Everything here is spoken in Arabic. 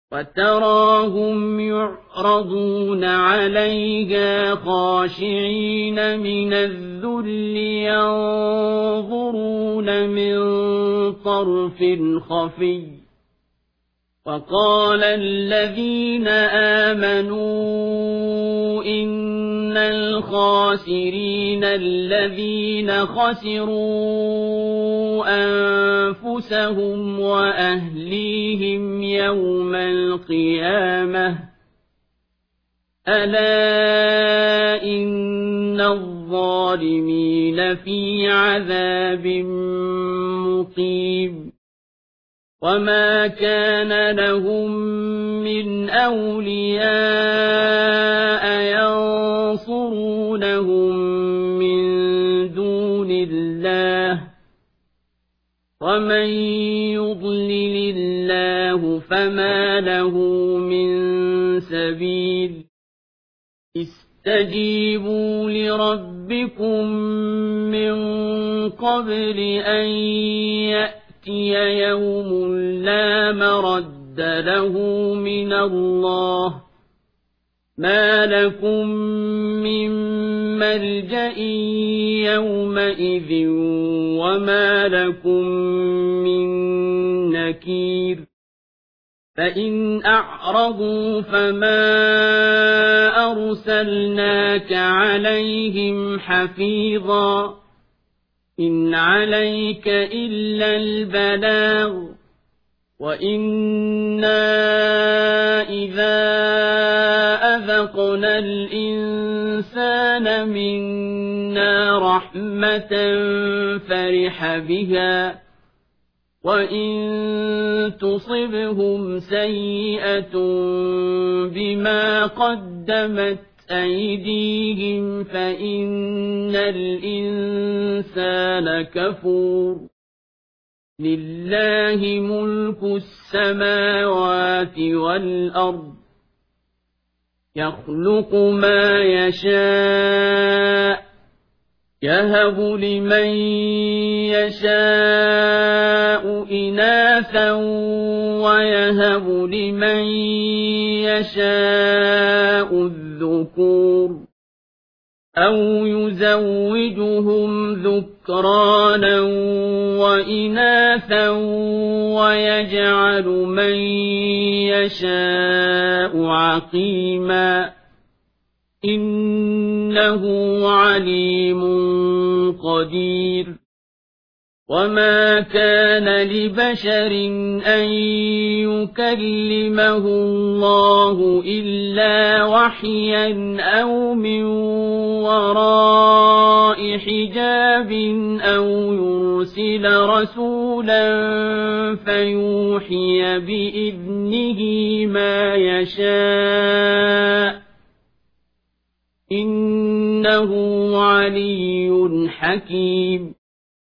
وتراهم يعرضون عليها خاشعين من الذل ينظرون من طرف خفي وقال الذين آمنوا إن الخاسرين الذين خسروا أنفسهم وأهليهم يوم القيامة ألا إن الظالمين في عذاب مقيم وما كان لهم من أولياء ينصرونهم من دون الله ومن يضلل الله فما له من سبيل استجيبوا لربكم من قبل أن يأتي يوم لا مرد له من الله ما لكم من ملجأ يومئذ وما لكم من نكير فإن أعرضوا فما أرسلناك عليهم حفيظا إن عليك إلا البلاغ وإنا إذا أذقنا الإنسان منا رحمة فرح بها وإن تصبهم سيئة بما قدمت أيديهم فإن الإنسان كفور لله ملك السماوات والأرض يخلق ما يشاء يهب لمن يشاء إناثا ويهب لمن يشاء الذكور أو يزوجهم ذكرانا وإناثا ويجعل من يشاء عقيما إنه عليم قدير وما كان لبشر أن يكلمه الله إلا وحيا أو من وراء حجاب أو يرسل رسولا فيوحي بإذنه ما يشاء إنه علي حكيم